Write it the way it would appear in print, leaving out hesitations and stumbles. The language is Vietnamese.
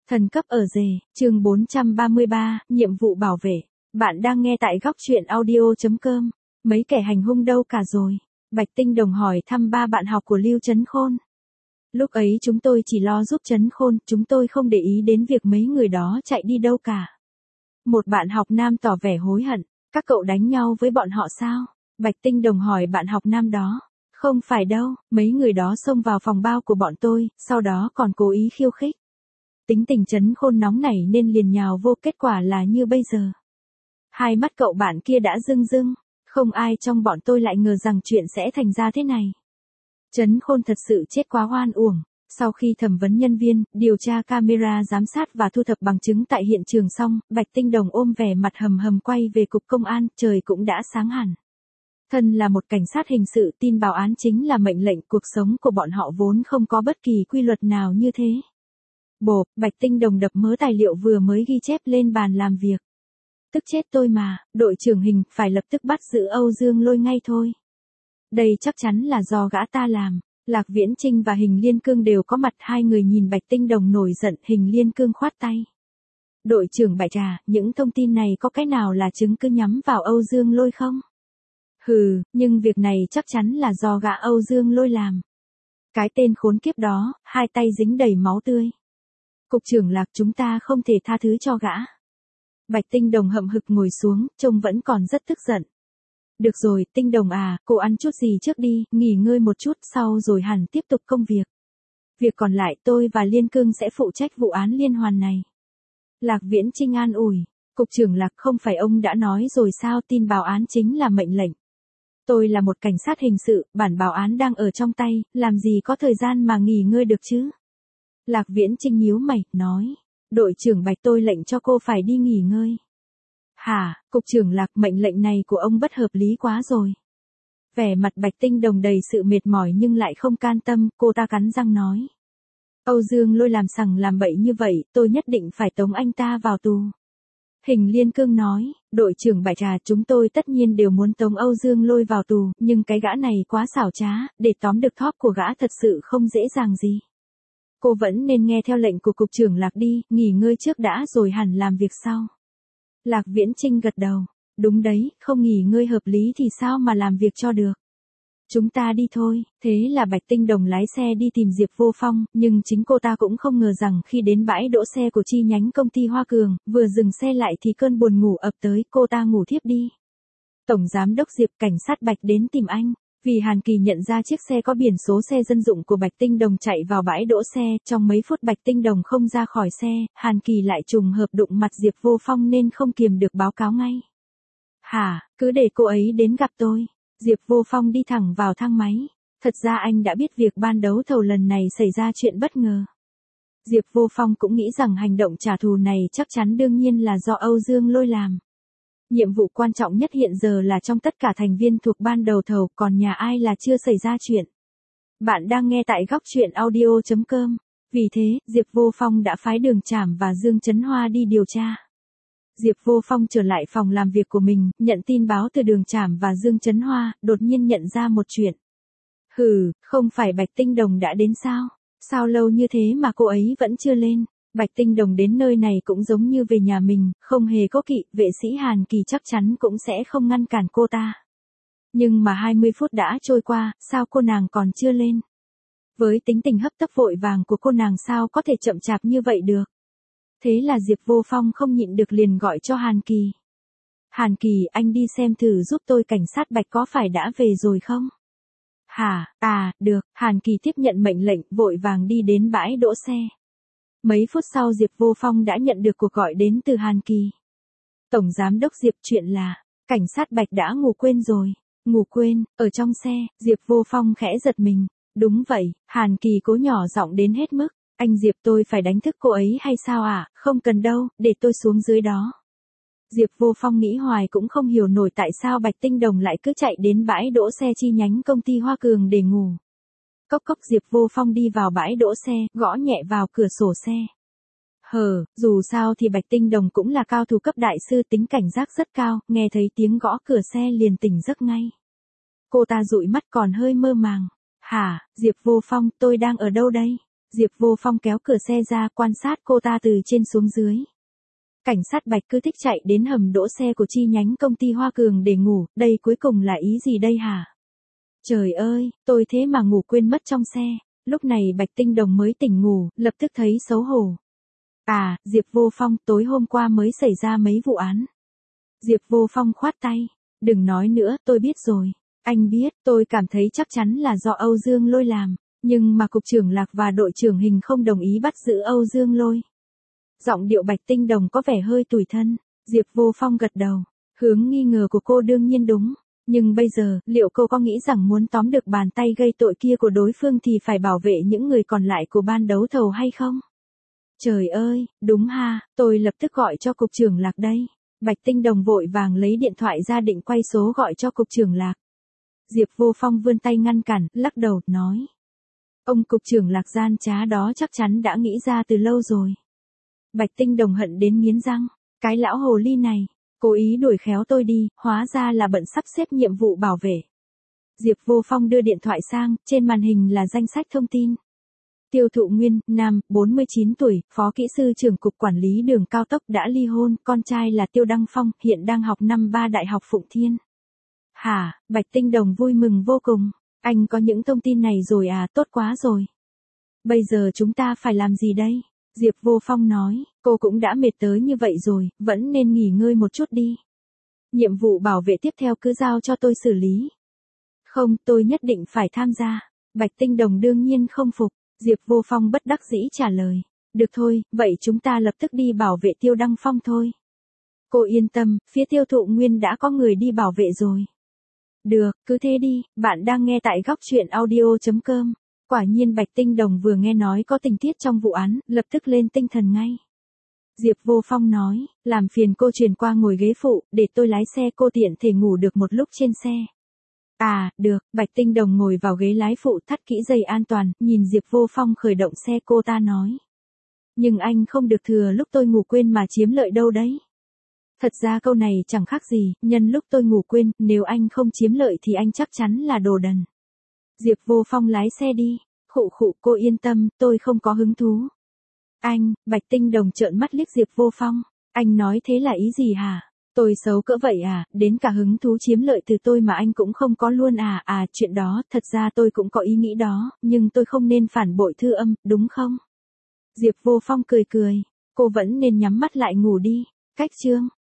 Thần cấp ở rể, chương 433, nhiệm vụ bảo vệ. Bạn đang nghe tại góc truyện audio.com. Mấy kẻ hành hung đâu cả rồi? Bạch Tinh Đồng hỏi thăm ba bạn học của Lưu Chấn Khôn. Lúc ấy chúng tôi chỉ lo giúp Chấn Khôn, chúng tôi không để ý đến việc mấy người đó chạy đi đâu cả. Một bạn học nam tỏ vẻ hối hận. Các cậu đánh nhau với bọn họ sao? Bạch Tinh Đồng hỏi bạn học nam đó. Không phải đâu, mấy người đó xông vào phòng bao của bọn tôi, sau đó còn cố ý khiêu khích. Tính tình Chấn Khôn nóng nảy nên liền nhào vô, kết quả là như bây giờ. Hai mắt cậu bạn kia đã rưng rưng, không ai trong bọn tôi lại ngờ rằng chuyện sẽ thành ra thế này. Chấn Khôn thật sự chết quá oan uổng. Sau khi thẩm vấn nhân viên, điều tra camera giám sát và thu thập bằng chứng tại hiện trường xong, Bạch Tinh Đồng ôm vẻ mặt hầm hầm quay về cục công an, trời cũng đã sáng hẳn. Thân là một cảnh sát hình sự, tin báo án chính là mệnh lệnh, cuộc sống của bọn họ vốn không có bất kỳ quy luật nào như thế. Bộp, Bạch Tinh Đồng đập mớ tài liệu vừa mới ghi chép lên bàn làm việc. Tức chết tôi mà, đội trưởng Hình, phải lập tức bắt giữ Âu Dương Lôi ngay thôi. Đây chắc chắn là do gã ta làm. Lạc Viễn Trinh và Hình Liên Cương đều có mặt, hai người nhìn Bạch Tinh Đồng nổi giận, Hình Liên Cương khoát tay. Đội trưởng Bạch à, những thông tin này có cái nào là chứng cứ nhắm vào Âu Dương Lôi không? Hừ, nhưng việc này chắc chắn là do gã Âu Dương Lôi làm. Cái tên khốn kiếp đó, hai tay dính đầy máu tươi. Cục trưởng Lạc, chúng ta không thể tha thứ cho gã. Bạch Tinh Đồng hậm hực ngồi xuống, trông vẫn còn rất tức giận. Được rồi, Tinh Đồng à, cô ăn chút gì trước đi, nghỉ ngơi một chút, sau rồi hẳn tiếp tục công việc. Việc còn lại tôi và Liên Cương sẽ phụ trách vụ án liên hoàn này. Lạc Viễn Trinh an ủi, Cục trưởng Lạc, không phải ông đã nói rồi sao, tin báo án chính là mệnh lệnh. Tôi là một cảnh sát hình sự, bản báo án đang ở trong tay, làm gì có thời gian mà nghỉ ngơi được chứ? Lạc Viễn Trinh nhíu mày, nói, đội trưởng Bạch, tôi lệnh cho cô phải đi nghỉ ngơi. Hả, Cục trưởng Lạc, mệnh lệnh này của ông bất hợp lý quá rồi. Vẻ mặt Bạch Tinh Đồng đầy sự mệt mỏi nhưng lại không can tâm, cô ta cắn răng nói. Âu Dương Lôi làm sằng làm bậy như vậy, tôi nhất định phải tống anh ta vào tù. Hình Liên Cương nói, đội trưởng Bạch à, chúng tôi tất nhiên đều muốn tống Âu Dương Lôi vào tù, nhưng cái gã này quá xảo trá, để tóm được thóp của gã thật sự không dễ dàng gì. Cô vẫn nên nghe theo lệnh của Cục trưởng Lạc đi, nghỉ ngơi trước đã rồi hẳn làm việc sau. Lạc Viễn Trinh gật đầu, đúng đấy, không nghỉ ngơi hợp lý thì sao mà làm việc cho được. Chúng ta đi thôi, thế là Bạch Tinh Đồng lái xe đi tìm Diệp Vô Phong, nhưng chính cô ta cũng không ngờ rằng khi đến bãi đỗ xe của chi nhánh công ty Hoa Cường, vừa dừng xe lại thì cơn buồn ngủ ập tới, cô ta ngủ thiếp đi. Tổng giám đốc Diệp, cảnh sát Bạch đến tìm anh. Vì Hàn Kỳ nhận ra chiếc xe có biển số xe dân dụng của Bạch Tinh Đồng chạy vào bãi đỗ xe, trong mấy phút Bạch Tinh Đồng không ra khỏi xe, Hàn Kỳ lại trùng hợp đụng mặt Diệp Vô Phong nên không kiềm được báo cáo ngay. Hả, cứ để cô ấy đến gặp tôi. Diệp Vô Phong đi thẳng vào thang máy. Thật ra anh đã biết việc ban đấu thầu lần này xảy ra chuyện bất ngờ. Diệp Vô Phong cũng nghĩ rằng hành động trả thù này chắc chắn đương nhiên là do Âu Dương Lôi làm. Nhiệm vụ quan trọng nhất hiện giờ là trong tất cả thành viên thuộc ban đầu thầu, còn nhà ai là chưa xảy ra chuyện. Bạn đang nghe tại góc truyện audio.com. Vì thế, Diệp Vô Phong đã phái Đường Trảm và Dương Chấn Hoa đi điều tra. Diệp Vô Phong trở lại phòng làm việc của mình, nhận tin báo từ Đường Trảm và Dương Chấn Hoa, đột nhiên nhận ra một chuyện. Hừ, không phải Bạch Tinh Đồng đã đến sao? Sao lâu như thế mà cô ấy vẫn chưa lên? Bạch Tinh Đồng đến nơi này cũng giống như về nhà mình, không hề có kỵ, vệ sĩ Hàn Kỳ chắc chắn cũng sẽ không ngăn cản cô ta. Nhưng mà 20 phút đã trôi qua, sao cô nàng còn chưa lên? Với tính tình hấp tấp vội vàng của cô nàng sao có thể chậm chạp như vậy được? Thế là Diệp Vô Phong không nhịn được liền gọi cho Hàn Kỳ. Hàn Kỳ, anh đi xem thử giúp tôi cảnh sát Bạch có phải đã về rồi không? Hả, à, được, Hàn Kỳ tiếp nhận mệnh lệnh, vội vàng đi đến bãi đỗ xe. Mấy phút sau Diệp Vô Phong đã nhận được cuộc gọi đến từ Hàn Kỳ. Tổng giám đốc Diệp, chuyện là, cảnh sát Bạch đã ngủ quên rồi. Ngủ quên, ở trong xe, Diệp Vô Phong khẽ giật mình. Đúng vậy, Hàn Kỳ cố nhỏ giọng đến hết mức. Anh Diệp, tôi phải đánh thức cô ấy hay sao à? Không cần đâu, để tôi xuống dưới đó. Diệp Vô Phong nghĩ hoài cũng không hiểu nổi tại sao Bạch Tinh Đồng lại cứ chạy đến bãi đỗ xe chi nhánh công ty Hoa Cường để ngủ. Cốc cốc, Diệp Vô Phong đi vào bãi đỗ xe, gõ nhẹ vào cửa sổ xe. Dù sao thì Bạch Tinh Đồng cũng là cao thủ cấp đại sư, tính cảnh giác rất cao, nghe thấy tiếng gõ cửa xe liền tỉnh giấc ngay. Cô ta dụi mắt còn hơi mơ màng. Hả, Diệp Vô Phong, tôi đang ở đâu đây? Diệp Vô Phong kéo cửa xe ra quan sát cô ta từ trên xuống dưới. Cảnh sát Bạch cứ thích chạy đến hầm đỗ xe của chi nhánh công ty Hoa Cường để ngủ, đây cuối cùng là ý gì đây hả? Trời ơi, tôi thế mà ngủ quên mất trong xe. Lúc này Bạch Tinh Đồng mới tỉnh ngủ, lập tức thấy xấu hổ. À, Diệp Vô Phong, tối hôm qua mới xảy ra mấy vụ án. Diệp Vô Phong khoát tay. Đừng nói nữa, tôi biết rồi. Anh biết, tôi cảm thấy chắc chắn là do Âu Dương Lôi làm. Nhưng mà cục trưởng Lạc và đội trưởng Hình không đồng ý bắt giữ Âu Dương Lôi. Giọng điệu Bạch Tinh Đồng có vẻ hơi tủi thân. Diệp Vô Phong gật đầu. Hướng nghi ngờ của cô đương nhiên đúng. Nhưng bây giờ, liệu cô có nghĩ rằng muốn tóm được bàn tay gây tội kia của đối phương thì phải bảo vệ những người còn lại của ban đấu thầu hay không? Trời ơi, đúng ha, tôi lập tức gọi cho cục trưởng Lạc đây. Bạch Tinh Đồng vội vàng lấy điện thoại ra định quay số gọi cho cục trưởng Lạc. Diệp Vô Phong vươn tay ngăn cản, lắc đầu, nói. Ông cục trưởng Lạc gian trá đó chắc chắn đã nghĩ ra từ lâu rồi. Bạch Tinh Đồng hận đến nghiến răng. Cái lão hồ ly này, cố ý đuổi khéo tôi đi, hóa ra là bận sắp xếp nhiệm vụ bảo vệ. Diệp Vô Phong đưa điện thoại sang, trên màn hình là danh sách thông tin. Tiêu Thụ Nguyên, nam, 49 tuổi, phó kỹ sư trưởng cục quản lý đường cao tốc đã ly hôn, con trai là Tiêu Đăng Phong, hiện đang học năm 3 Đại học Phụng Thiên. Hả, Bạch Tinh Đồng vui mừng vô cùng. Anh có những thông tin này rồi à, tốt quá rồi. Bây giờ chúng ta phải làm gì đây? Diệp Vô Phong nói, cô cũng đã mệt tới như vậy rồi, vẫn nên nghỉ ngơi một chút đi. Nhiệm vụ bảo vệ tiếp theo cứ giao cho tôi xử lý. Không, tôi nhất định phải tham gia. Bạch Tinh Đồng đương nhiên không phục. Diệp Vô Phong bất đắc dĩ trả lời. Được thôi, vậy chúng ta lập tức đi bảo vệ Tiêu Đăng Phong thôi. Cô yên tâm, phía Tiêu Thụ Nguyên đã có người đi bảo vệ rồi. Được, cứ thế đi, bạn đang nghe tại góc truyện audio.com. Quả nhiên Bạch Tinh Đồng vừa nghe nói có tình tiết trong vụ án, lập tức lên tinh thần ngay. Diệp Vô Phong nói, làm phiền cô chuyển qua ngồi ghế phụ, để tôi lái xe cô tiện thể ngủ được một lúc trên xe. À, được, Bạch Tinh Đồng ngồi vào ghế lái phụ thắt kỹ dây an toàn, nhìn Diệp Vô Phong khởi động xe cô ta nói. Nhưng anh không được thừa lúc tôi ngủ quên mà chiếm lợi đâu đấy. Thật ra câu này chẳng khác gì, nhân lúc tôi ngủ quên, nếu anh không chiếm lợi thì anh chắc chắn là đồ đần. Diệp Vô Phong lái xe đi, khụ khụ, cô yên tâm, tôi không có hứng thú. Anh, Bạch Tinh Đồng trợn mắt liếc Diệp Vô Phong, anh nói thế là ý gì hả? Tôi xấu cỡ vậy à, đến cả hứng thú chiếm lợi từ tôi mà anh cũng không có luôn à, chuyện đó, thật ra tôi cũng có ý nghĩ đó, nhưng tôi không nên phản bội Thư Âm, đúng không? Diệp Vô Phong cười cười, cô vẫn nên nhắm mắt lại ngủ đi, cách chương.